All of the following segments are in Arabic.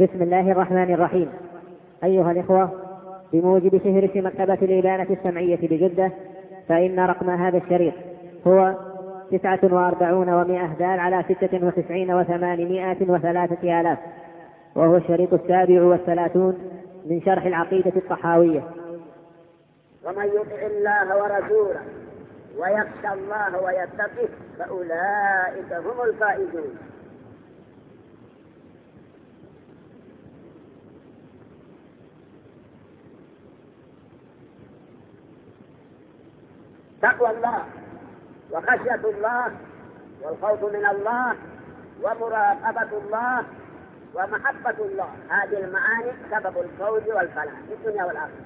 بسم الله الرحمن الرحيم. أيها الإخوة، بموجب فهرس مكتبة الإبانة السمعية بجدة، فإن رقم هذا الشريط هو 49 و100 دال على 96 و803 آلاف، وهو الشريط 37 من شرح العقيدة الطحاوية. ومن يطع الله ورسوله ويخشى الله ويتقه فأولئك هم الفائزون. تقوى الله وخشية الله والخوف من الله ومراقبة الله ومحبة الله، هذه المعاني سبب الفوز والفلاح في الدنيا والآخرة.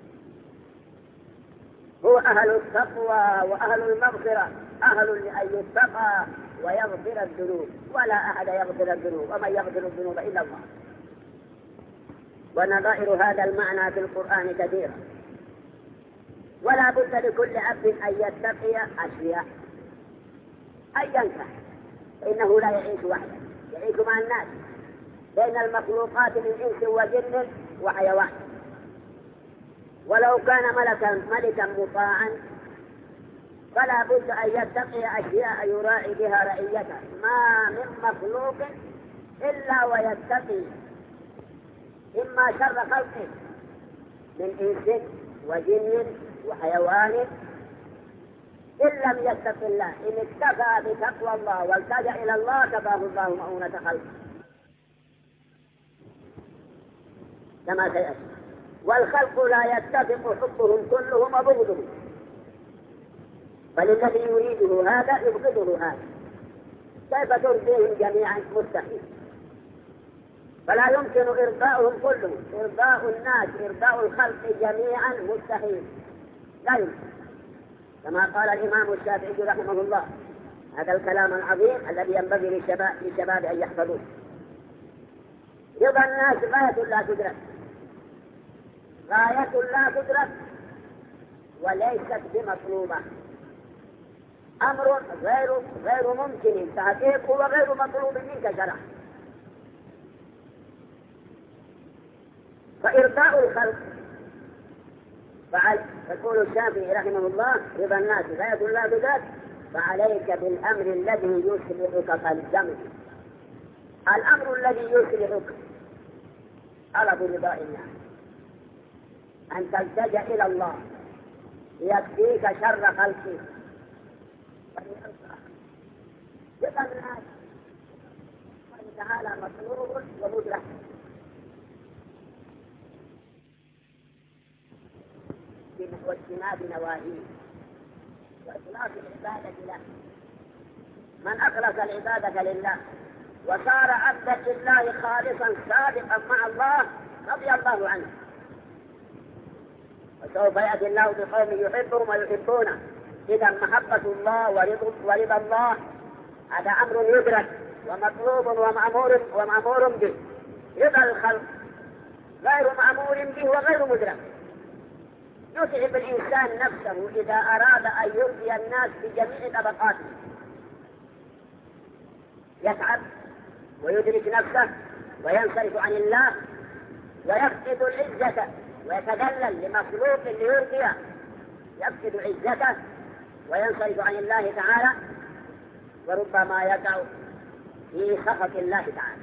هو أهل التقوى وأهل المغفرة، أهل لأن يتقى ويغفر الذنوب، ولا أحد يغفر الذنوب، ومن يغفر الذنوب إلا الله. ونظائر هذا المعنى في القرآن كثيرة، ولا بد لكل عبد أن يتقي أشياء أيا كان، فإنه لا يعيش وحده، يعيش مع الناس بين المخلوقات من إنس وجن وحيوان. ولو كان ملكا مطاعا فلا بد أن يتقي أشياء يراعي بها رعيته، ما من مخلوق إلا ويتقي إما شر خلقه من إنس وجن وحيوان، إن لم يتق الله، إن اكتفى بتقوى الله والتجأ إلى الله كفاه الله مؤونة خلقه كما سيأتي. والخلق لا يتفق حبهم كلهم وبغضهم، بل الذي يريده هذا يبغضه هذا، كيف ترضيهم جميعا؟ مستحيل. فلا يمكن إرضاؤهم كلهم، إرضاء الناس إرضاء الخلق جميعا مستحيل، لا يمكن. كما قال الإمام الشافعي رحمه الله هذا الكلام العظيم الذي ينبغي للشباب أن يحفظوه: رضا الناس غاية لا تدرك، غاية لا تدرك وليست بمطلوبة، أمر غير ممكن تحقيقه وغير مطلوب منك شرعا. فإرضاء الخلق يقول الشافعي رحمه الله: رضا الناس غاية لا تدرك، فعليك بالأمر الذي يصلحك كالجمل. الأمر الذي يصلحك طلب رضاء الناس، أن تلتجأ إلى الله يكفيك شر خلقه. رضا الناس تعالى مطلوب ومدرك، واجتناب نواهيه وإخلاص العبادة له. من أخلص العبادة لله وصار عبدا لله خالصا صادقا مع الله رضي الله عنه، وسوف يأتي الله بقوم يحبهم ويحبونه. إذا محبة الله ورضا الله هذا أمر يدرك ومطلوب ومأمور به. رضا الخلق غير مأمور به وغير مدرك. يتعب الإنسان نفسه إذا أراد أن يرضي الناس بجميع طبقاته، يتعب ويدرك نفسه وينصرف عن الله ويفقد العزة ويتذلل لمخلوق ليرضيه، يفقد عزته وينصرف عن الله تعالى، وربما يقع في سخط الله تعالى.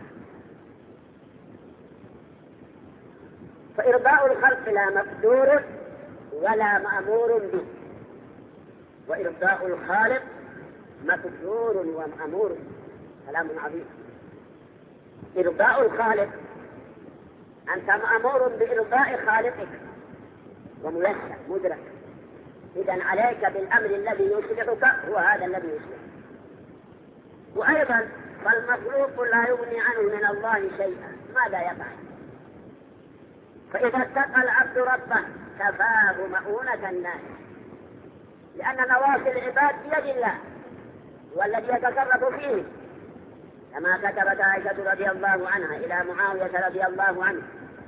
فإرضاء الخلق لا مقدور ولا مأمور به، وإرضاء الخالق مقدور ومأمور. كلام عظيم. إرضاء الخالق أنت مأمور بإرضاء خالقك وميسر مدرك، إذن عليك بالأمر الذي يصلحك هو هذا الذي يصلحك. وأيضا فالمخلوق لا يغني عنه من الله شيئا، ماذا يفعل؟ فإذا اتقى العبد ربه كفاه مؤونة الناس، لأن نواصي العباد بيد الله والذي يتصرف فيه، كما كتبت عائشة رضي الله عنها إلى معاوية رضي الله عنه،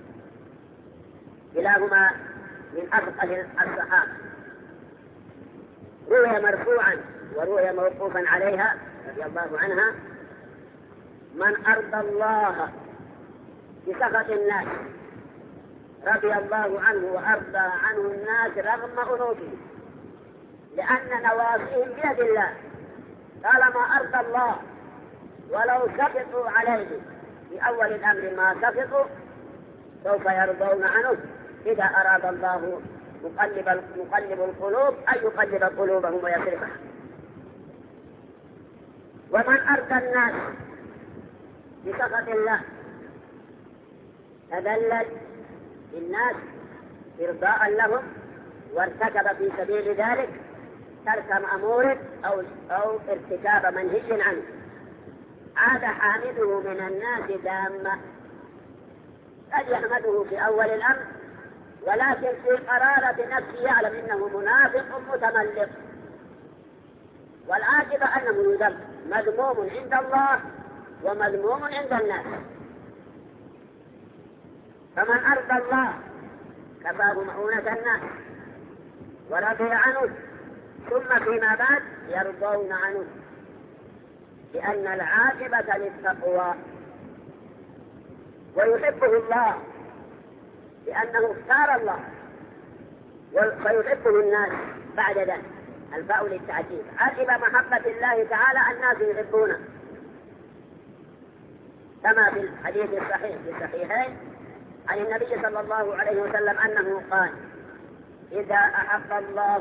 كلاهما من أفقه الصحابة، روي مرفوعا وروي موقوفا عليها رضي الله عنها: من أرضى الله بسخط الناس، رضي الله عنه وأرضى عنه الناس رغم أنوفهم، لأن نواصيهم بيد الله. طالما أرضى الله ولو سقطوا عليه في أول الأمر ما سقطوا سوف يرضون عنه إذا أراد الله مقلب القلوب أن يقلب قلوبهم ويصرفها. ومن أرضى الناس بسخط الله تذلل للناس إرضاء لهم وارتكب في سبيل ذلك ترك مأمور أو ارتكاب منهي عنه، عاد حامده من الناس دامة، قد يحمده في أول الأمر ولكن في قرارة نفسه يعلم إنه منافق متملق، والعاقبة أنه يذم، مذموم عند الله ومذموم عند الناس. فمن أرضى الله كفاه مؤونة الناس ورضي عنه، ثم فيما بعد يرضون عنه، لأن العاقبة للتقوى. ويحبه الله لأنه اختار الله، ويحبه الناس بعد ذلك. الفاء للتعجيل، عقب محبة الله تعالى الناس يحبونه، كما في الحديث الصحيح في الصحيحين عن النبي صلى الله عليه وسلم أنه قال: إذا أحب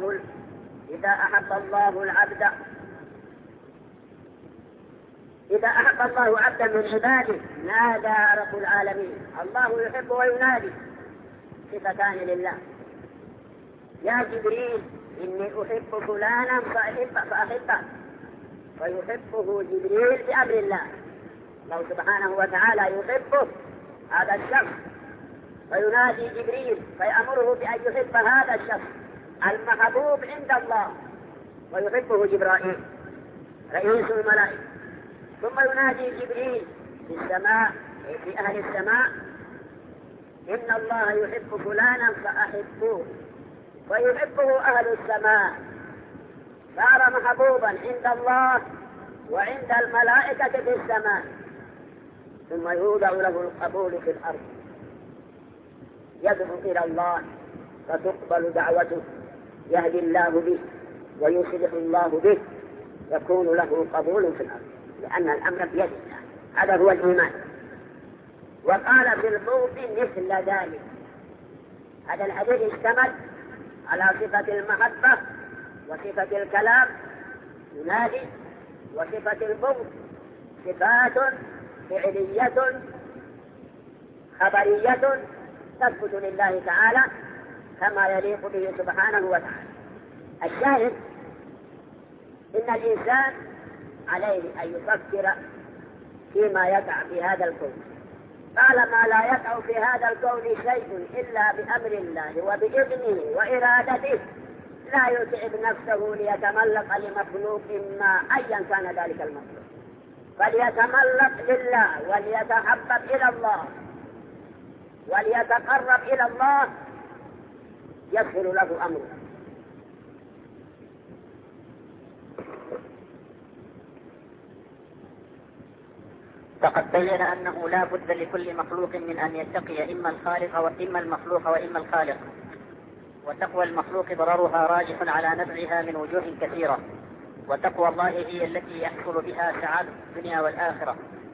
الله عبدا من عباده نادى رب العالمين. الله يحب وينادي، صفتان لله. يا جبريل إني أحب فلانا فأحبه، ويحبه جبريل بأمر الله. الله سبحانه وتعالى يحبه هذا الشخص، فينادي جبريل فيأمره بأن يحب هذا الشخص المحبوب عند الله، ويحبه جبرائيل رئيس الملائكة. ثم ينادي جبريل في السماء في أهل السماء: إن الله يحب فلانا فأحبوه، ويحبه أهل السماء، صار محبوبا عند الله وعند الملائكة في السماء. ثم يوضع له القبول في الأرض، يدعو إلى الله فتقبل دعوته، يهدي الله به ويصلح الله به، يكون له قبول في الأرض، لأن الأمر بيد الله. هذا هو الإيمان. وقال في البغض مثل ذلك. هذا الحديث اشتمل على صفة المحبة وصفة الكلام ينادي، وصفة البغض صفات فعلية خبرية تثبت لله تعالى كما يليق به سبحانه وتعالى. الشاهد إن الإنسان عليه أن يفكر فيما يقع في هذا الكون. طالما لا يقع في هذا الكون شيء إلا بأمر الله وبإذنه وإرادته لا يتعب نفسه ليتملق لمخلوق ما أيا كان ذلك المخلوق، فليتملق لله وليتحبب إلى الله وليتقرب إلى الله يسهل له أمره. فقد بين أنه لا بد لكل مخلوق من أن يتقي إما الخالق وإما المخلوق وإما الخالق، وتقوى المخلوق ضررها راجح على نفعها من وجوه كثيرة، وتقوى الله هي التي يحصل بها سعادة الدنيا والآخرة.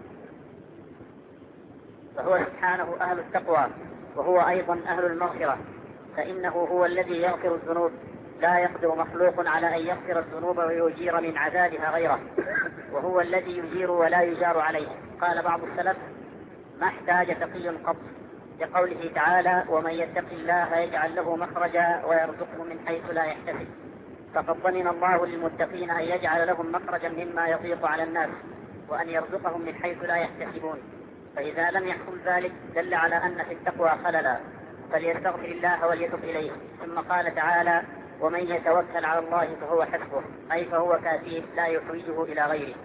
فهو سبحانه أهل التقوى، وهو أيضا أهل المغفرة، فإنه هو الذي يغفر الذنوب، لا يقدر مخلوق على أن يغفر الذنوب ويجير من عذابها غيره، وهو الذي يجير ولا يجار عليه. قال بعض السلف: ما احتاج تقي قط، لقوله تعالى: ومن يتق الله يجعل له مخرجا ويرزقه من حيث لا يحتسب. فقد ضمن الله للمتقين أن يجعل لهم مخرجا مما يضيق على الناس، وأن يرزقهم من حيث لا يحتسبون. فإذا لم يحصل ذلك دل على أن في التقوى خللا، فليستغفر الله وليتب إليه. ثم قال تعالى: ومن يتوكل على الله فهو حسبه، أي فهو كافيه لا يحوجه إلى غيره.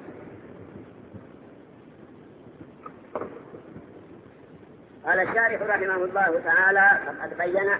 قال الشارح رحمه الله تعالى: فقد بين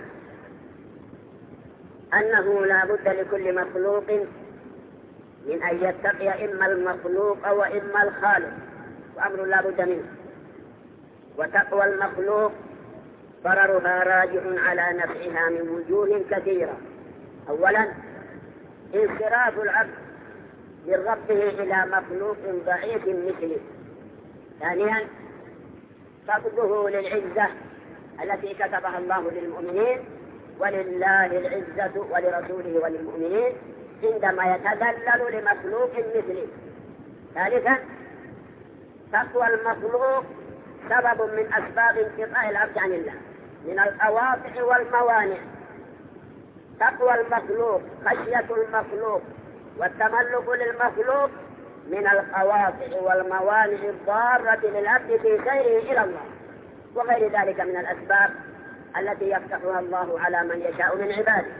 أنه لا بد لكل مخلوق من أن يتقي إما المخلوق وإما الخالق، وأمر لا بد منه. وتقوى المخلوق ضررها راجع على نفعها من وجوه كثيرة. أولا انصراف العبد من ربه إلى مخلوق ضعيف مثله. ثانيا فقده للعزة التي كتبها الله للمؤمنين، ولله العزة ولرسوله وللمؤمنين عندما يتذلل لمخلوق مثله. ثالثا تقوى المخلوق سبب من أسباب انقطاع العبد عن الله من القواطع والموانع. تقوى المخلوق خشية المخلوق والتملك للمخلوق من القواطع والموانع الضارة للعبد في سيره إلى الله، وغير ذلك من الأسباب التي يفتحها الله على من يشاء من عباده.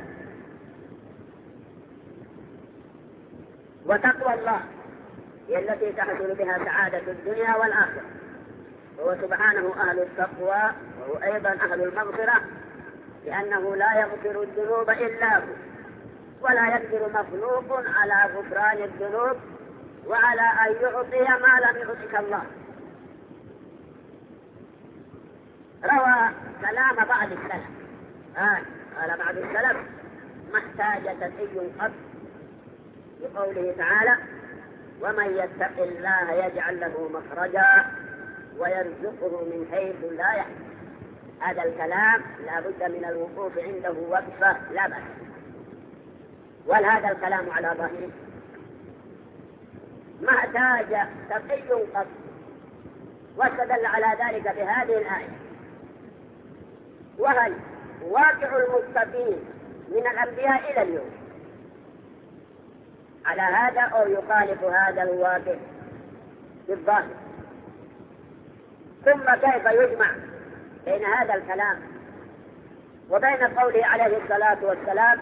وتقوى الله هي التي تحصل بها سعادة الدنيا والآخرة، هو سبحانه أهل التقوى وهو أيضا أهل المغفرة، لأنه لا يغفر الذنوب إلا هو، ولا يقدر مخلوق على غفران الذنوب وعلى أن يعطي ما لم يعطك الله. روى كلام بعض السلف قال بعض السلف: ما احتاج تقي قط، بقوله تعالى: ومن يتق الله يجعل له مخرجا ويرزقه من حيث لا يحتسب. هذا الكلام لا بد من الوقوف عنده وقفة لا بأس. وهذا الكلام على ظاهره ما احتاج تقي قط، واستدل على ذلك بهذه الآية: وهل واقع المتقين من الأنبياء إلى اليوم على هذا أو يخالف هذا الواقع بالظاهر؟ ثم كيف يجمع بين هذا الكلام وبين قوله عليه الصلاة والسلام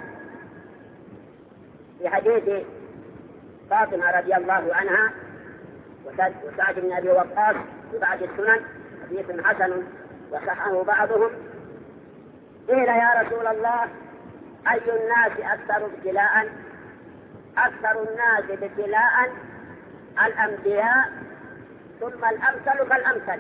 في حديث فاطمة رضي الله عنها وسعد بن أبي وقاص في بعض السنن، حديث حسن وصححه بعضهم: قيل يا رسول الله أي الناس أكثر ابتلاء؟ أكثر الناس ابتلاء الأنبياء ثم الأمثل فالأمثل.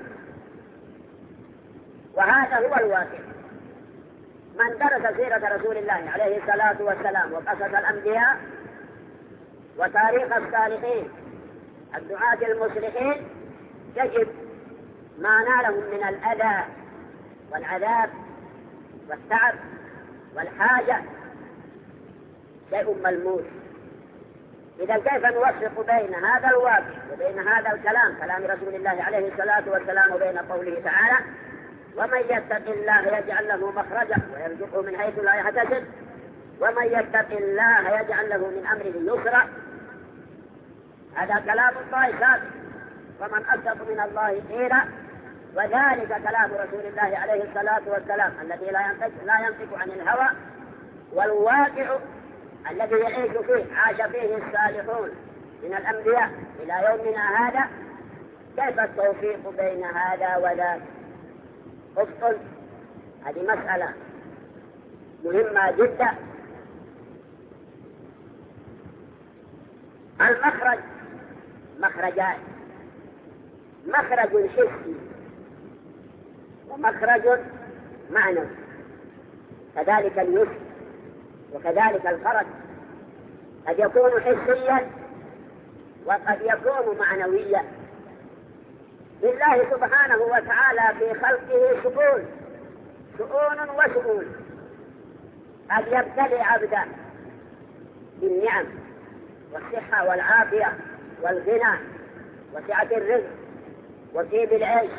وهذا هو الواقع. من درس سيرة رسول الله عليه الصلاة والسلام وقصص الأنبياء وتاريخ الصالحين الدعاة المصلحين يجد ما نالهم من الأذى والعذاب والتعب والحاجة شيء ملموس. إذا كيف نوفق بين هذا الواقع وبين هذا الكلام، كلام رسول الله عليه الصلاة والسلام، وبين قوله تعالى: ومن يتق الله يجعل له مخرجا ويرزقه من حيث لا يحتسب، ومن يتق الله يجعل له من أمره يسرا. هذا كلام الله ثابت، ومن أصدق من الله قيلا، وذلك كلام رسول الله عليه الصلاة والسلام الذي لا ينطق عن الهوى، والواقع الذي يعيش فيه عاش فيه الصالحون من الأنبياء إلى يومنا هذا. كيف التوفيق بين هذا وذاك؟ افصل، هذه مسألة مهمة جدا. المخرج مخرجان: مخرج حسي ومخرج معنوي، كذلك اليسر وكذلك الفرج، قد يكون حسيا وقد يكون معنويا. لله سبحانه وتعالى في خلقه شؤون وشؤون، قد يبتلي عبدا بالنعم والصحة والعافية والغنى وسعة الرزق وطيب العيش.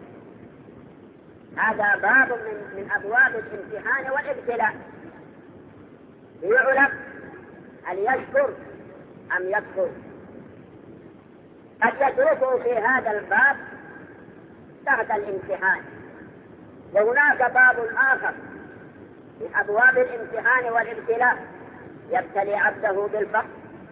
هذا باب من أبواب الامتحان والابتلاء، ليعلم هل يشكر أم يكفر. قد يتركه في هذا الباب تحت الامتحان. وهناك باب آخر من أبواب الامتحان والابتلاء يبتلي عبده بالفقر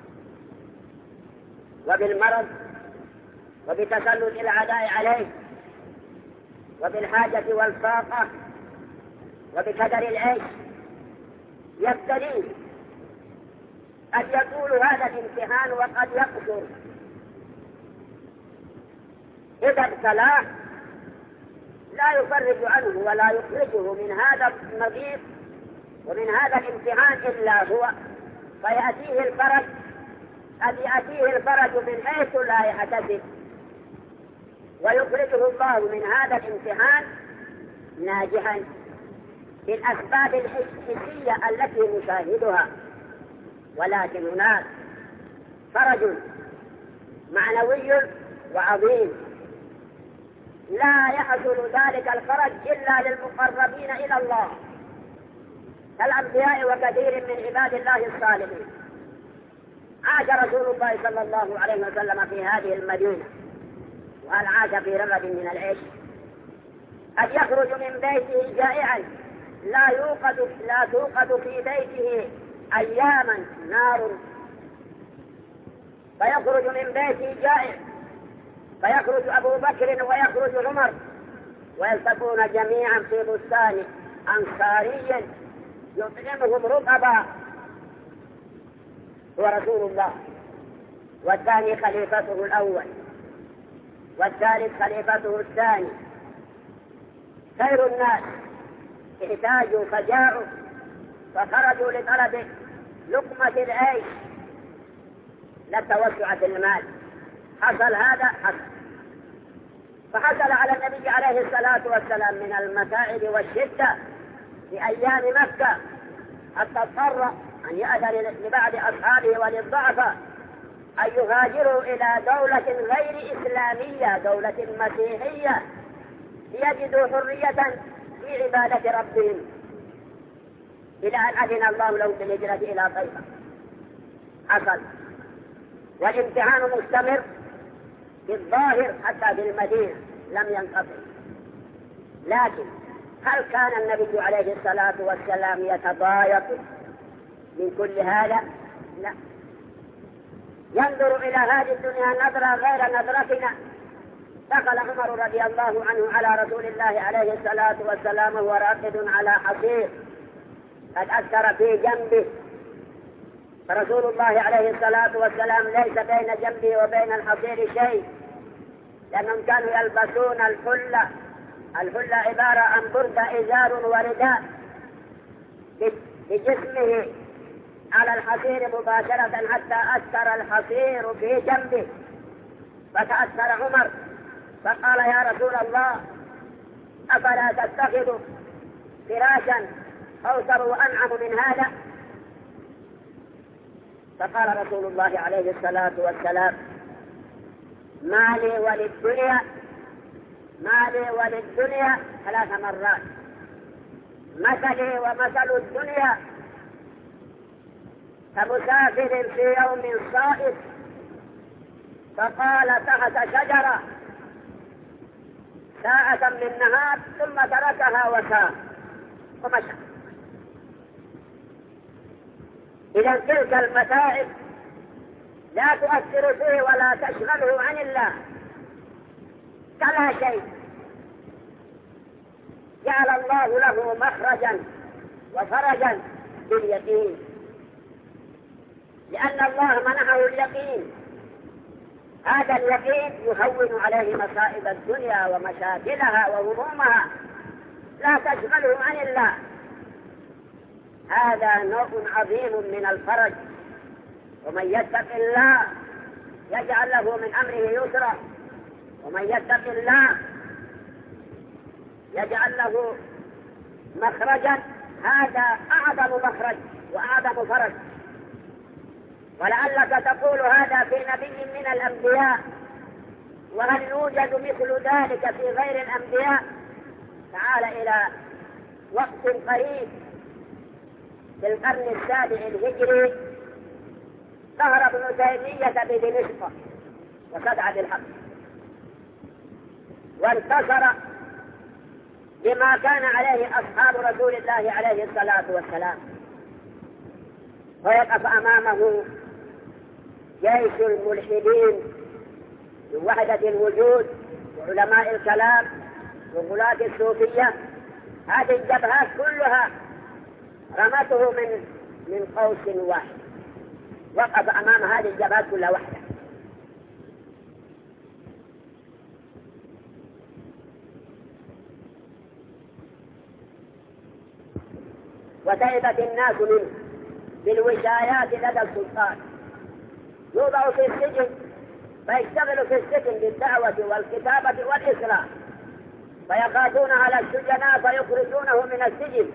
وبالمرض وبتسلط الأعداء عليه وبالحاجة والفاقة وبكدر العيش، يبتليه. قد يطول هذا الامتحان وقد يقصر. إذا ابتلاه لا يفرج عنه ولا يخرجه من هذا المضيق ومن هذا الامتحان إلا هو، فيأتيه الفرج، قد يأتيه الفرج من حيث لا يحتسب، ويخرجه الله من هذا الامتحان ناجحا بالأسباب الحسية التي نشاهدها. ولكن هناك فرج معنوي وعظيم لا يحصل ذلك الفرج إلا للمقربين إلى الله كالأنبياء وكثير من عباد الله الصالحين. عاش رسول الله صلى الله عليه وسلم في هذه المدينة، وهل عاش في رغد من العيش؟ قد يخرج من بيته جائعا لا توقد في بيته أياما نار، فيخرج من بيته جائع، فيخرج أبو بكر ويخرج عمر ويلتقون جميعا في بستان أنصاري يطعمهم رطبا، هو رسول الله، والثاني خليفته الأول، والثالث خليفته الثاني، خير الناس احتاجوا فجاعوا فخرجوا لطلب لقمة العيش لا توسع في المال. حصل هذا حصل، فحصل على النبي عليه الصلاة والسلام من المتاعب والشدة في أيام مكة، حتى اضطر أن يأذن لبعض أصحابه وللضعفاء أن يهاجروا إلى دولة غير إسلامية، دولة مسيحية، ليجدوا حرية في عبادة ربهم، إلى أن أذن الله لهم بالهجرة إلى طيبة. حصل، والامتحان مستمر في الظاهر حتى في المدينة لم ينقطع. لكن هل كان النبي عليه الصلاة والسلام يتضايق من كل هذا؟ لا، ينظر إلى هذه الدنيا نظرة غير نظرتنا. دخل عمر رضي الله عنه على رسول الله عليه الصلاة والسلام وهو راقد على حصير قد أثر في جنبه، فرسول الله عليه الصلاة والسلام ليس بين جنبه وبين الحصير شيء، لأنهم كانوا يلبسون الحلة عبارة عن بردة إزار ورداء بجسمه على الحصير مباشرة حتى أثر الحصير في جنبه، فتأثر عمر فقال: يا رسول الله، أفلا تتخذ فراشا أوسر وأنعم من هذا؟ فقال رسول الله عليه الصلاة والسلام: ما لي وللدنيا 3 مرات، مثلي ومثل الدنيا كمسافر في يوم صائف فقال تحت شجرة ساعة من نهار ثم تركها وسار ومشى. إذا تلك المتاعب لا تؤثر فيه ولا تشغله عن الله كلا شيء. جعل الله له مخرجا وفرجا باليقين، لأن الله منحه اليقين. هذا اليقين يهون عليه مصائب الدنيا ومشاكلها وهمومها، لا تشغله عن الله. هذا نوع عظيم من الفرج. ومن يتق الله يجعل له من أمره يسرا، ومن يتق الله يجعل له مخرجا. هذا أعظم مخرج وأعظم فرج. ولعلك تقول هذا في نبي من الأنبياء، وهل يوجد مثل ذلك في غير الأنبياء؟ تعال إلى وقت قريب في القرن 7 الهجري ظهر ابن تيمية بدمشق وصدع بالحق، وانتصر بما كان عليه أصحاب رسول الله عليه الصلاة والسلام، ويقف أمامه جيش الملحدين من وحدة الوجود وعلماء الكلام وغلاة الصوفية. هذه الجبهات كلها رمته من قوس واحد، وقف أمام هذه الجبهات كلها وحده. وتعبت الناس منه بالوشايات لدى السلطان، يوضع في السجن فيشتغل في السجن بالدعوة والكتابة والإصلاح، فيقاتون على السجناء فيخرجونه من السجن،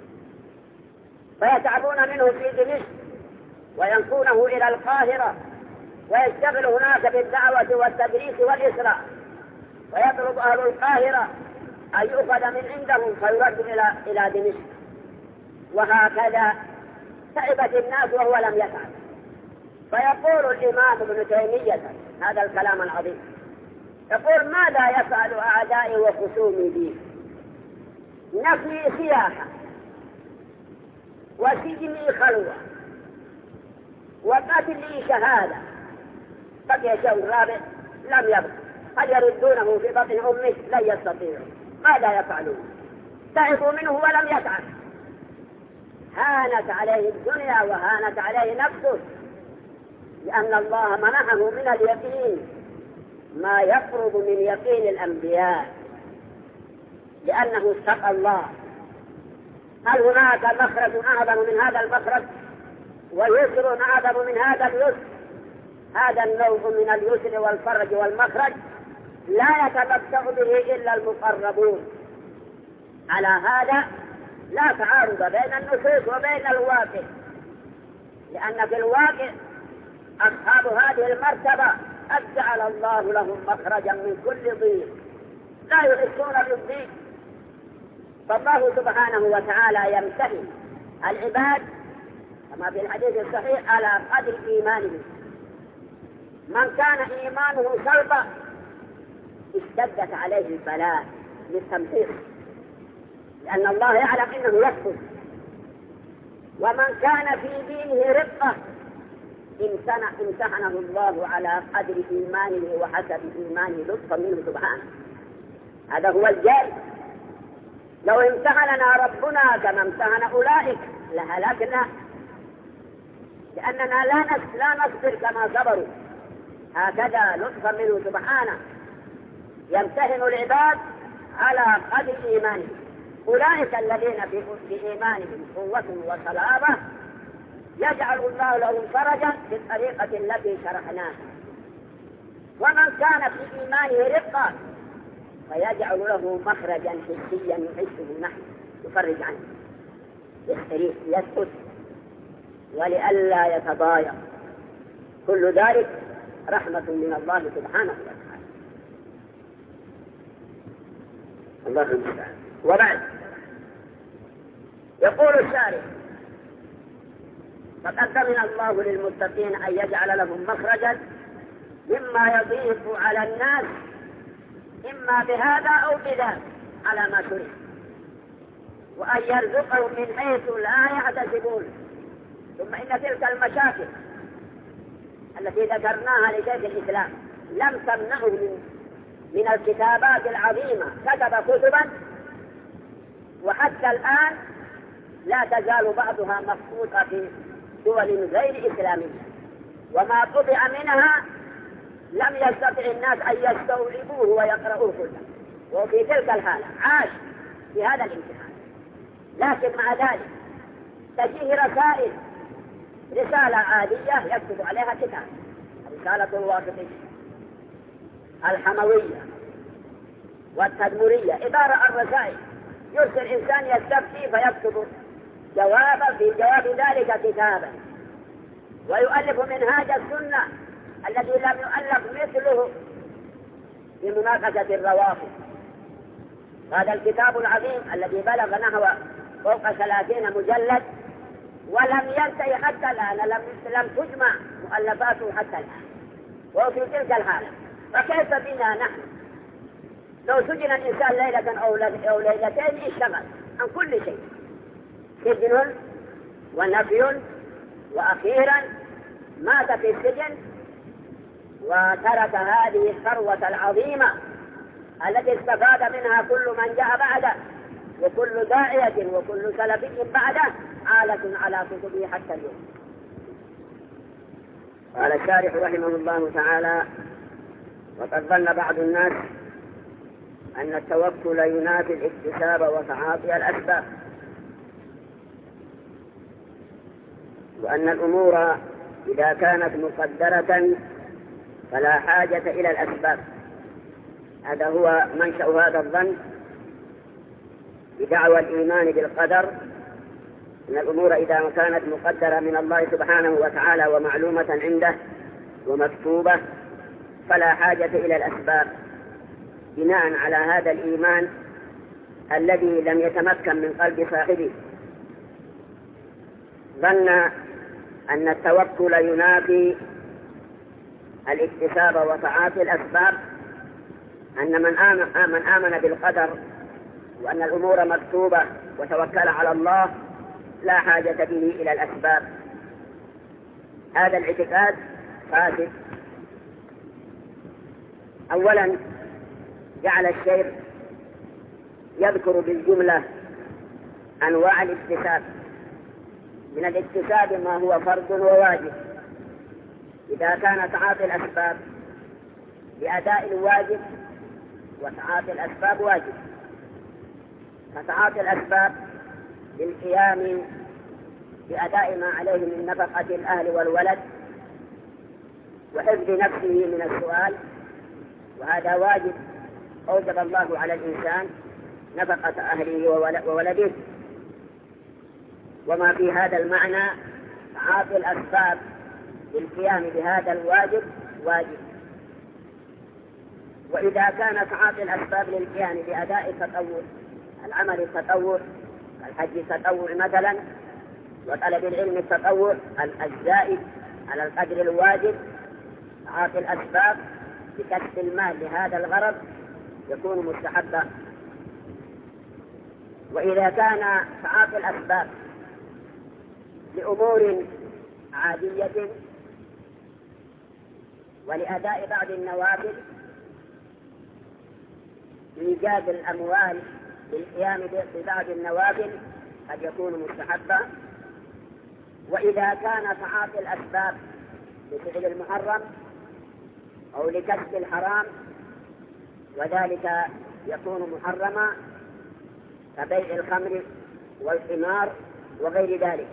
فيتعبون منه في دمشق وينقونه إلى القاهرة ويشتغل هناك بالدعوة والتدريس والإصلاح، ويطلب أهل القاهرة أن يؤخذ من عندهم فيرد إلى دمشق. وهكذا تعبت الناس وهو لم يفعل. فيقول الإمام ابن تيمية هذا الكلام العظيم، يقول: ماذا يفعل أعدائي وخصومي بي؟ نفي سياحة، وسجني خلوة، وقتلي شهادة، بقي شيء رابع لم يبق. هل يردونه في بطن أمه؟ لن يستطيعوا. ماذا يفعلون؟ تعبوا منه ولم يفعل. هانت عليه الدنيا وهانت عليه نفسه، لأن الله منحه من اليقين ما يقرب من يقين الأنبياء، لأنه اتقى الله. هل هناك مخرج أعظم من هذا المخرج؟ ويسر أعظم من هذا اليسر؟ هذا النوع من اليسر والفرج والمخرج لا يتمتع به إلا المقربون. على هذا لا تعارض بين النصوص وبين الواقع، لأن في الواقع أصحاب هذه المرتبة قد جعل الله لهم مخرجا من كل ضيق، لا يحسون بالضيق. فالله سبحانه وتعالى يمتحن العباد كما في الحديث الصحيح على قدر إيمانه. من كان إيمانه صلبا اشتدت عليه البلاء للتمحيص، لأن الله يعلم إنه يكفر. ومن كان في دينه رقة امتحنه الله على قدر إيمانه وحسب إيمانه لطفا منه سبحانه. هذا هو الجاي. لو امتحننا ربنا كما امتحن أولئك لهلكنا، لأننا لا نصبر كما صبروا. هكذا لطفا منه سبحانه يمتحن العباد على قدر إيمانهم. أولئك الذين في إيمانهم قوة وصلابة يجعل الله لهم فرجا في الطريقة التي شرحناها. ومن كان في إيمانه رقة فيجعل له مخرجا حسيا يحسه نحن يفرج عنه، يستريح يسكت ولئلا يتضايق. كل ذلك رحمة من الله سبحانه وتعالى. الله المستعان. وبعد يقول الشارع: فقد ضمن الله للمتقين أن يجعل لهم مخرجا مما يضيق على الناس إما بهذا أو بذاك على ما شرع، وأن يرزقهم من حيث لا يحتسبون. ثم إن تلك المشاكل التي ذكرناها لشيخ الإسلام لم تمنعه من الكتابات العظيمة. كتب كتبا وحتى الآن لا تزال بعضها مخطوطة في دول غير إسلامية، وما طبع منها لم يستطع الناس أن يستوعبوه ويقرؤوه كله. وفي تلك الحالة عاش في هذا الامتحان. لكن مع ذلك تجيه رسائل، رسالة عادية يكتب عليها كتاب، رسالة الواسطية، الحموية والتدمرية، عبارة عن رسائل. يرسل إنسان يستفتي فيكتب جوابا في جواب ذلك كتابا، ويؤلف منهاج السنة الذي لم يؤلف مثله في مناقشة الروافض. هذا الكتاب العظيم الذي بلغ نحو فوق 30 مجلد ولم ينتهي حتى الآن، لم تجمع مؤلفاته حتى الآن، وفي تلك الحالة. فكيف بنا نحن لو سجن الإنسان ليلة أو ليلتين اشتغل عن كل شيء؟ سجن ونفي، وأخيرا مات في السجن وترك هذه الثروة العظيمة التي استفاد منها كل من جاء بعده، وكل داعية وكل سلفي بعده عالة على كتبه حتى اليوم. قال الشارح رحمه الله تعالى: وقد ظن بعض الناس أن التوكل ينافي الاكتساب وتعاطي الأسباب، وأن الأمور إذا كانت مقدرة فلا حاجة إلى الأسباب. هذا هو منشأ هذا الظن بدعوى الإيمان بالقدر، أن الأمور إذا كانت مقدرة من الله سبحانه وتعالى ومعلومة عنده ومكتوبة فلا حاجة إلى الأسباب، بناء على هذا الإيمان الذي لم يتمكن من قلب صاحبه. ظن أن التوكل ينافي الاكتساب وتعاطي الأسباب، أن من آمن بالقدر وأن الأمور مكتوبة وتوكل على الله لا حاجة به إلى الأسباب. هذا الاعتقاد فاسد. أولا جعل الشيخ يذكر بالجملة أنواع الاكتساب. من الاكتساب ما هو فرض وواجب. إذا كان تعاطي الأسباب بأداء الواجب وتعاطي الأسباب واجب، فتعاطي الأسباب للقيام بأداء ما عليه من نفقة الأهل والولد وحفظ نفسه من السؤال، وهذا واجب أوجب الله على الإنسان نفقة أهله وولده. وما في هذا المعنى تعاطي الأسباب للقيام بهذا الواجب واجب. وإذا كان تعاطي الأسباب للقيام بأداء التطوع، العمل التطوع الحج التطوع مثلا، وطلب العلم التطوع الزائد على القدر الواجب، تعاطي الأسباب بكسب المال لهذا الغرض يكون مستحبا. وإذا كان تعاطي الأسباب لأمور عادية ولأداء بعض النوافل لإيجاد الأموال للقيام ببعض النوافل قد يكون مستحبا. وإذا كان تعاطي الأسباب لفعل المحرم أو لكسب الحرام وذلك يكون محرما كبيع الخمر والقمار وغير ذلك.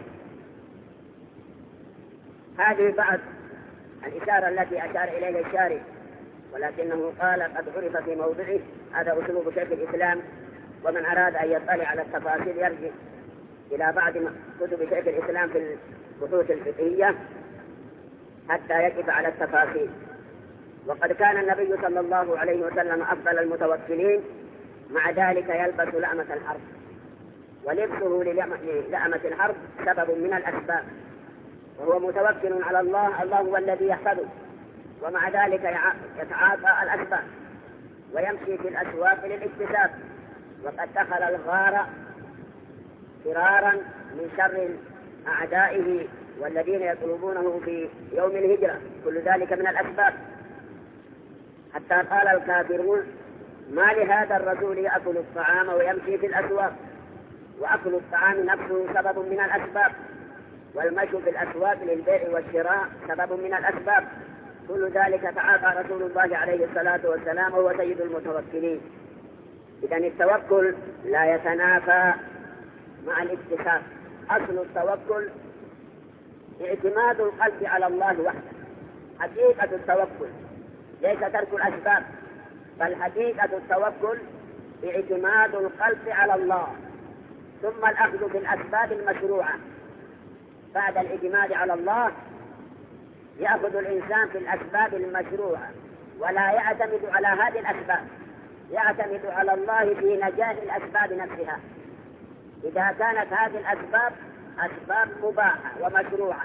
هذه بعض الإشارة التي أشار إليها الشارع، ولكنه قال قد عرف في موضعه. هذا أسلوب شيخ الإسلام، ومن أراد أن يطلع على التفاصيل يرجع إلى بعض كتب شيخ الإسلام في البحوث الفقهية حتى يقف على التفاصيل. وقد كان النبي صلى الله عليه وسلم أفضل المتوكلين، مع ذلك يلبس لأمة الحرب، ولبسه للأمة الحرب سبب من الأسباب، وهو متوكل على الله، الله هو الذي يحفظه، ومع ذلك يتعاطى الأسباب ويمشي في الأسواق للاكتساب، وقد دخل الغار فرارا من شر أعدائه والذين يطلبونه في يوم الهجرة، كل ذلك من الأسباب. حتى قال الكافرون ما لهذا الرسول يأكل الطعام ويمشي في الأسواق، وأكل الطعام نفسه سبب من الأسباب، والمشي في الأسواق للبيع والشراء سبب من الأسباب، كل ذلك تعاطى رسول الله عليه الصلاة والسلام وهو سيد المتوكلين. إذن التوكل لا يتنافى مع الاكتساب. أصل التوكل اعتماد القلب على الله وحده. حقيقة التوكل ليس ترك الأسباب، بل حقيقة التوكل اعتماد القلب على الله، ثم الأخذ بالأسباب المشروعة. بعد الاعتماد على الله يأخذ الإنسان في الأسباب المشروعة، ولا يعتمد على هذه الأسباب، يعتمد على الله في نجاح الأسباب نفسها. إذا كانت هذه الأسباب أسباب مباحة ومشروعة،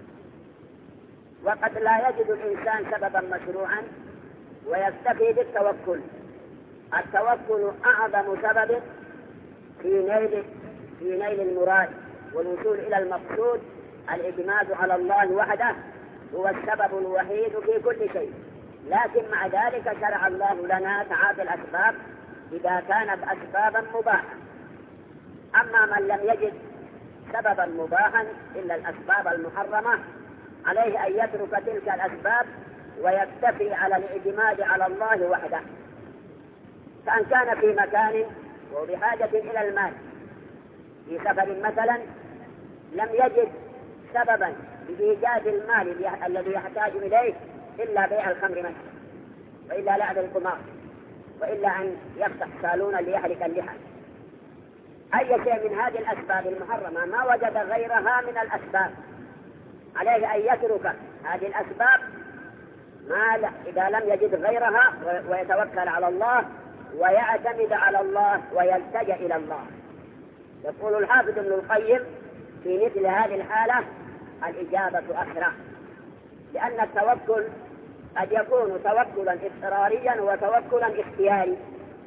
وقد لا يجد الإنسان سببا مشروعا ويكتفي بالتوكل. التوكل أعظم سبب في نيل المراد والوصول إلى المقصود. الاعتماد على الله وحده هو السبب الوحيد في كل شيء، لكن مع ذلك شرع الله لنا تعاطي الأسباب إذا كانت أسبابا مباحة. أما من لم يجد سببا مباحا إلا الأسباب المحرمة عليه أن يترك تلك الأسباب ويكتفي على الاعتماد على الله وحده. فأن كان في مكان وبحاجة إلى المال في سفر مثلا لم يجد سببا لإيجاد المال الذي يحتاج إليه إلا بيع الخمر مثلا، وإلا لعب القمار، وإلا أن يفتح صالونا ليحرق اللحى. أي شيء من هذه الأسباب المحرمة ما وجد غيرها من الأسباب عليه أن يترك هذه الأسباب إذا لم يجد غيرها، ويتوكل على الله ويعتمد على الله ويلتجأ إلى الله. يقول الحافظ ابن القيم في مثل هذه الحالة الإجابة أسرع، لأن التوكل قد يكون توكلا اضطراريا وتوكلا اختياري.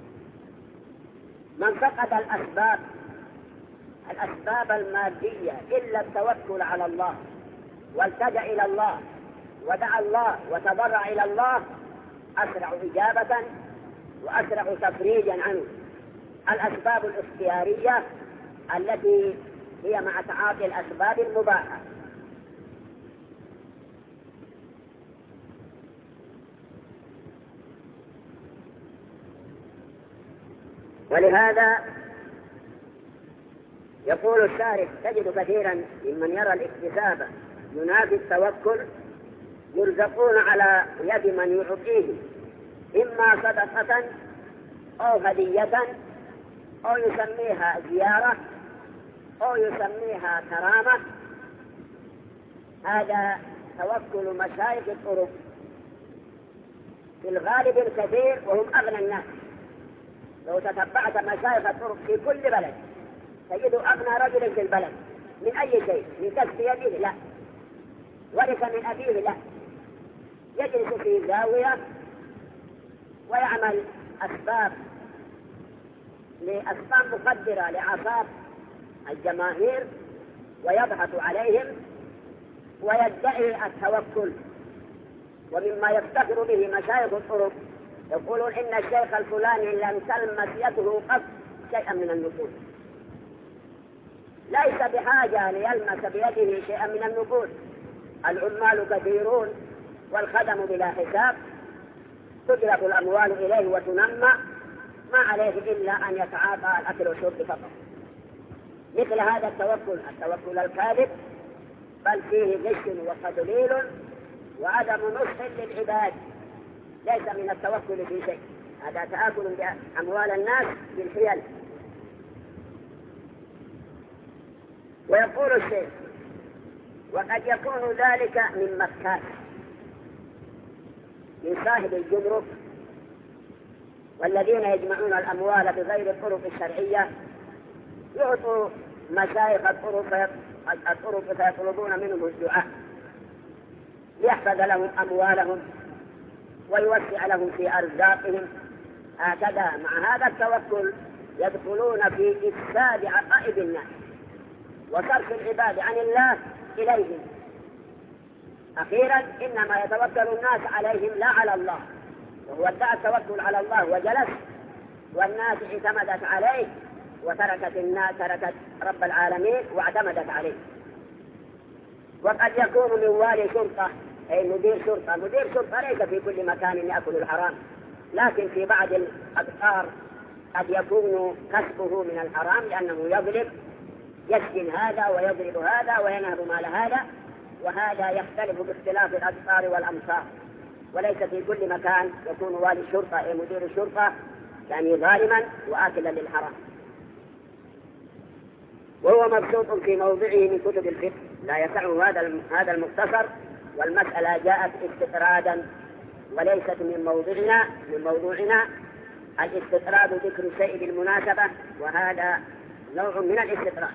من فقد الأسباب المادية إلا التوكل على الله والتجأ إلى الله ودعا الله وتضرع إلى الله أسرع إجابة وأسرع تفريجا عنه. الأسباب الاختيارية التي هي مع تعاطي الأسباب المباحة. ولهذا يقول الشارح: تجد كثيرا ممن يرى الاكتساب ينافي التوكل يرزقون على يد من يعطيه إما صدقة أو هدية أو يسميها زيارة أو يسميها كرامة. هذا توكل مشايخ الطرق في الغالب الكثير، وهم أغنى الناس. لو تتبعت مشايخ الطرق في كل بلد تجد أغنى رجل في البلد من أي شيء، من كسب يده لا، ورث من أبيه لا، يجلس في زاوية ويعمل أسباب مقدرة لأعصاب الجماهير ويضحك عليهم ويدعي التوكل. ومما يفتخر به مشايخ الطرق يقولون إن الشيخ الفلاني لم تلمس يده قط شيئا من النقود، ليس بحاجة ليلمس بيده شيئا من النقود. العمال كثيرون والخدم بلا حساب، تجلب الأموال إليه وتنمى، ما عليه إلا أن يتعاطى الأكل والشرب فقط. مثل هذا التوكل الكاذب، بل فيه غش وتضليل وعدم نصح للعباد، ليس من التوكل في شيء. هذا تآكل بأموال الناس بالحيل. ويقول الشيخ: وقد يكون ذلك من مكان، من صاحب الجمرك والذين يجمعون الأموال بغير الطرق الشرعية، يعطوا مشايخ الطرق فيطلبون منهم الدعاء ليحفظ لهم أموالهم ويوسع لهم في أرزاقهم. هكذا مع هذا التوكل يدخلون في إفساد عقائد الناس وصرف العباد عن الله إليهم. أخيرا إنما يتوكل الناس عليهم لا على الله، وهو ادعى التوكل على الله وجلس، والناس اعتمدت عليه تركت رب العالمين واعتمدت عليه. وقد يكون من والي شرطة أي مدير شرطة ليس في كل مكان يأكل الحرام، لكن في بعض الأقطار قد يكون كسبه من الحرام لأنه يظلم، يسجن هذا ويضرب هذا وينهب مال هذا، وهذا يختلف باختلاف الأقطار والأمصار. وليس في كل مكان يكون والي الشرطة أي مدير الشرطة يعني ظالما وآكلا للحرام. وهو مبسوط في موضعه من كتب الفقه، لا يسعه هذا المختصر، والمسألة جاءت استطرادا وليست من موضوعنا. الاستطراد ذكر شيء بالمناسبة، وهذا نوع من الاستطراد.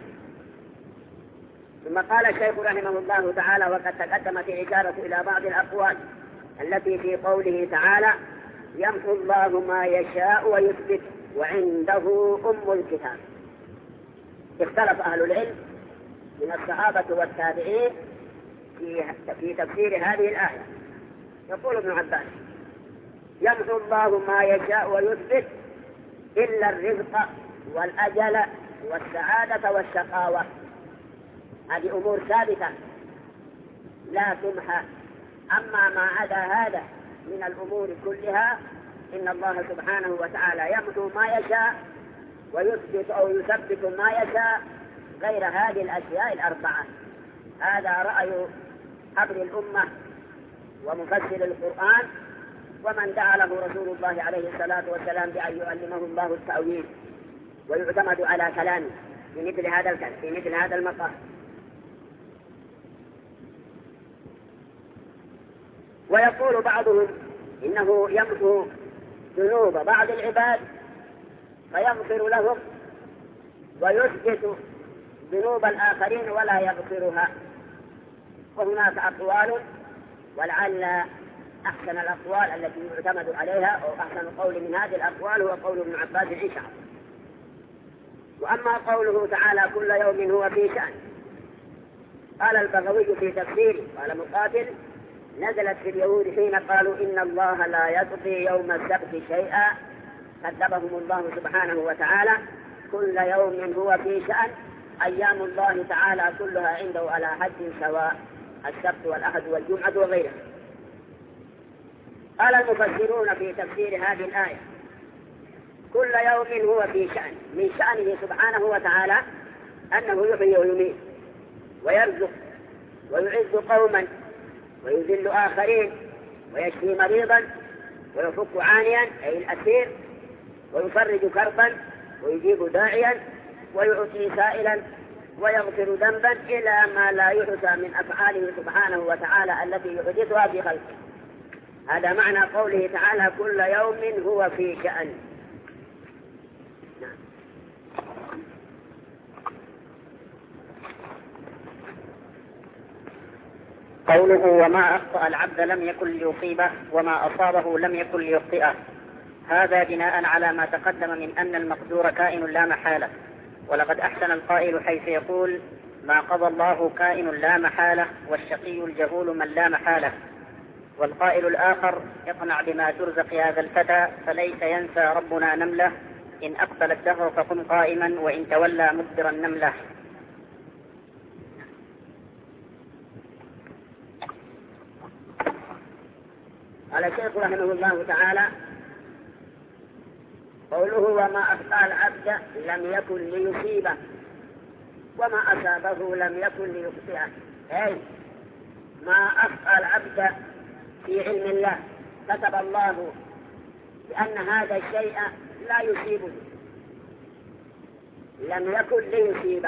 ثم قال الشيخ رحمه الله تعالى: وقد تقدمت الإشارة إلى بعض الأقوال التي في قوله تعالى: يمحو الله ما يشاء ويثبت وعنده أم الكتاب. اختلف أهل العلم من الصحابة والتابعين في تفسير هذه الآية. يقول ابن عباس: يمحو الله ما يشاء ويثبت إلا الرزق والأجل والسعادة والشقاوة. هذه أمور ثابتة لا تمحى. أما ما عدا هذا من الأمور كلها إن الله سبحانه وتعالى يمحو ما يشاء ويثبت أو يثبت ما يشاء غير هذه الأشياء الأربعة. هذا رأي حبر الأمة ومفسر القرآن ومن دعا له رسول الله عليه الصلاة والسلام بأن يعلمه الله التأويل ويعتمد على كلامه في مثل هذا المقام. ويقول بعضهم إنه يمحو ذنوب بعض العباد فيغفر لهم ويثبت ذنوب الآخرين ولا يغفرها. وهناك أقوال، ولعل أحسن الأقوال التي يعتمد عليها أو أحسن قول من هذه الأقوال هو قول ابن عباس إن شاء الله. وأما قوله تعالى كل يوم هو في شأن، قال البغوي في تفسيره قال مقاتل نزلت في اليهود حين قالوا إن الله لا يقضي يوم السبت شيئا كذبهم الله سبحانه وتعالى كل يوم هو في شأن أيام الله تعالى كلها عنده على حد سواء السبت والأحد والجمعة وغيره. قال المفسرون في تفسير هذه الآية كل يوم هو في شأن، من شأنه سبحانه وتعالى أنه يحيي ويميت ويرزق ويعز قوما ويذل آخرين ويشفي مريضا ويفك عانيا أي الأسير ويفرج كربا ويجيب داعيا ويعطي سائلا ويغفر ذنبا إلى ما لا يحصى من أفعاله سبحانه وتعالى التي يحدثها في خلقه. هذا معنى قوله تعالى كل يوم هو في شأن. قوله وما أخطأ العبد لم يكن ليصيبه وما أصابه لم يكن ليخطئه، هذا بناء على ما تقدم من أن المقدور كائن لا محالة. ولقد أحسن القائل حيث يقول ما قضى الله كائن لا محالة والشقي الجهول من لا محالة. والقائل الآخر اقنع بما ترزق هذا الفتى فليس ينسى ربنا نملة إن أقبل الدهر فقم قائما وإن تولى مدبر النملة. قال الشيخ رحمه الله تعالى قوله وما أخطأ العبد لم يكن ليصيبه وما أصابه لم يكن ليخطئه، أي ما أخطأ العبد في علم الله كتب الله بأن هذا الشيء لا يصيبه لم يكن ليصيبه،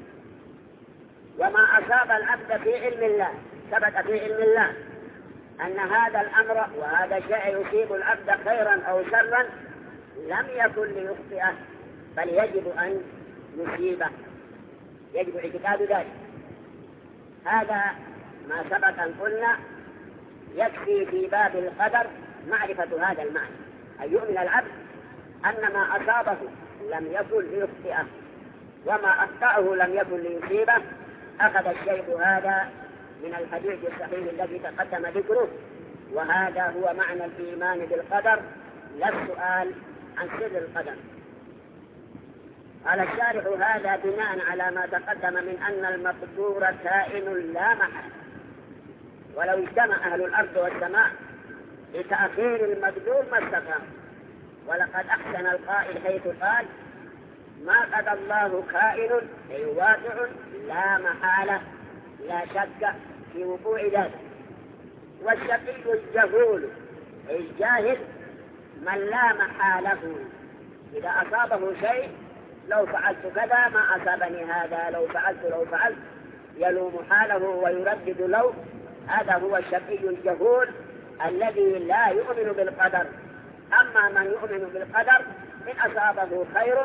وما أصاب العبد في علم الله ثبت في علم الله أن هذا الأمر وهذا الشيء يصيب العبد خيرا أو شرا لم يكن ليخطئه بل يجب أن يصيبه، يجب اعتقاد ذلك. هذا ما سبق أن قلنا يكفي في باب القدر معرفة هذا المعنى، أن يؤمن العبد أن ما أصابه لم يكن ليخطئه وما أخطأه لم يكن ليصيبه. أخذ الشيخ هذا من الحديث الصحيح الذي تقدم ذكره، وهذا هو معنى الإيمان بالقدر لا السؤال عن سر القدر. قال الشارح هذا بناء على ما تقدم من أن المقدور كائن لا محل، ولو اجتمع أهل الأرض والسماء لتأخير المقدور ما استقام. ولقد أحسن القائل حيث قال ما قضى الله كائن أي واقع لا محالة لا شك في وقوع ذلك. والشقي الجهول أي الجاهل من لا محالة إذا أصابه شيء لو فعلت كذا ما أصابني هذا، لو فعلت يلوم حاله ويردد لو. هذا هو الشقي الجهول الذي لا يؤمن بالقدر. أما من يؤمن بالقدر إن أصابه خير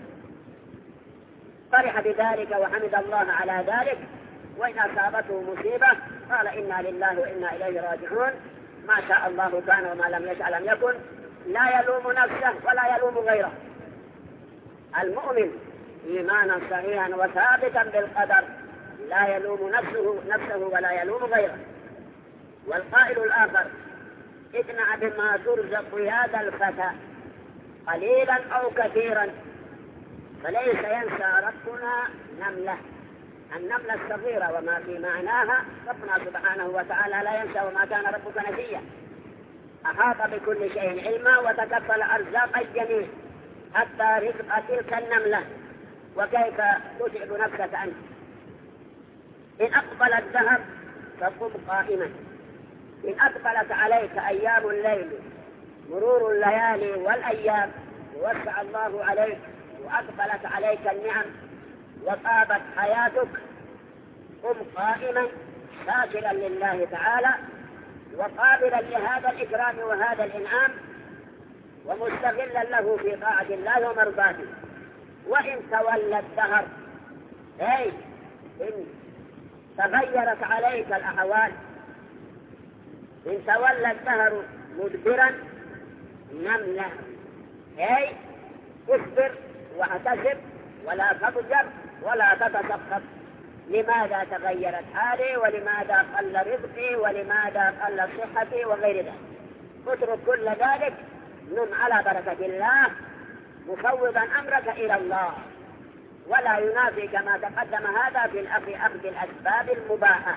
فرح بذلك وحمد الله على ذلك، وإن أصابته مصيبة قال إنا لله وإنا إليه راجعون، ما شاء الله كان وما لم يشاء لم يكن، لا يلوم نفسه ولا يلوم غيره. المؤمن إيمانا صحيحا وثابتا بالقدر لا يلوم نفسه ولا يلوم غيره. والقائل الآخر اقنع بما ترزق هذا الفتى قليلا أو كثيرا فليس ينسى ربنا نملة. النملة الصغيرة وما في معناها ربنا سبحانه وتعالى لا ينسى وما كان ربك نسيا، أحاط بكل شيء علما وتكفل أرزاق الجميع حتى رزق تلك النملة. وكيف تتعب نفسك أنت؟ إن أقبل الدهر فقم قائما، إن أقبلت عليك أيام الليل مرور الليالي والأيام ووسع الله عليك وأقبلت عليك النعم وطابت حياتك، قم قائما شاكرا لله تعالى وقابلا لهذا الإكرام وهذا الإنعام ومستغلا له في طاعة الله ومرضاته. وإن تولى الدهر أي إن تغيرت عليك الأحوال، إن تولى الدهر مدبرا نملا أي اصبر واحتسب ولا تضجر ولا تتسخط. لماذا تغيرت حالي ولماذا قل رزقي ولماذا قل صحتي وغير ذلك؟ اترك كل ذلك، نم على بركة الله مفوضا أمرك إلى الله، ولا ينافي كما تقدم هذا في أخذ الأسباب المباحة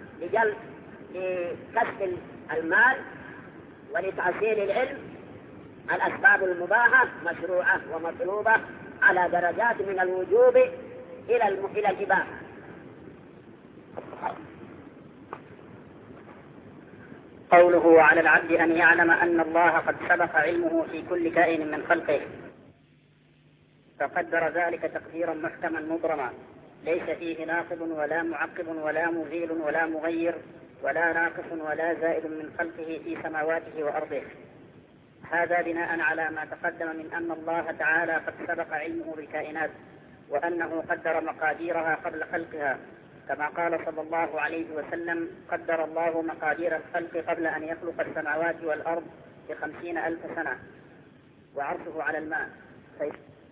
لكسب المال ولتحصيل العلم. الأسباب المباحة مشروعة ومطلوبة على درجات من الوجوب إلى الإباحة. قوله وعلى العبد أن يعلم أن الله قد سبق علمه في كل كائن من خلقه، فقدر ذلك تقديرا محكما مبرما ليس فيه ناقض ولا معقب ولا مزيل ولا مغير ولا ناقص ولا زائد من خلقه في سماواته وأرضه. هذا بناء على ما تقدم من أن الله تعالى قد سبق علمه بالكائنات وأنه قدر مقاديرها قبل خلقها، كما قال صلى الله عليه وسلم: قدر الله مقادير الخلق قبل أن يخلق السماوات والأرض ب50,000 سنة وعرشه على الماء.